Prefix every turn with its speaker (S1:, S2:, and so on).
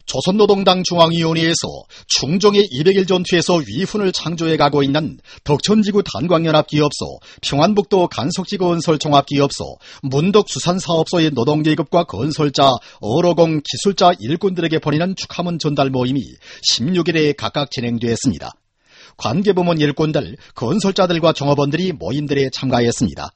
S1: 조선노동당 중앙위원회에서 충정의 200일 전투에서 위훈을 창조해가고 있는 덕천지구 단광연합기업소, 평안북도 간석지건설종합기업소, 문덕수산사업소의 노동계급과 건설자, 어로공, 기술자 일꾼들에게 보내는 축하문 전달 모임이 16일에 각각 진행되었습니다. 관계부문 일꾼들, 건설자들과 종업원들이 모임들에 참가했습니다.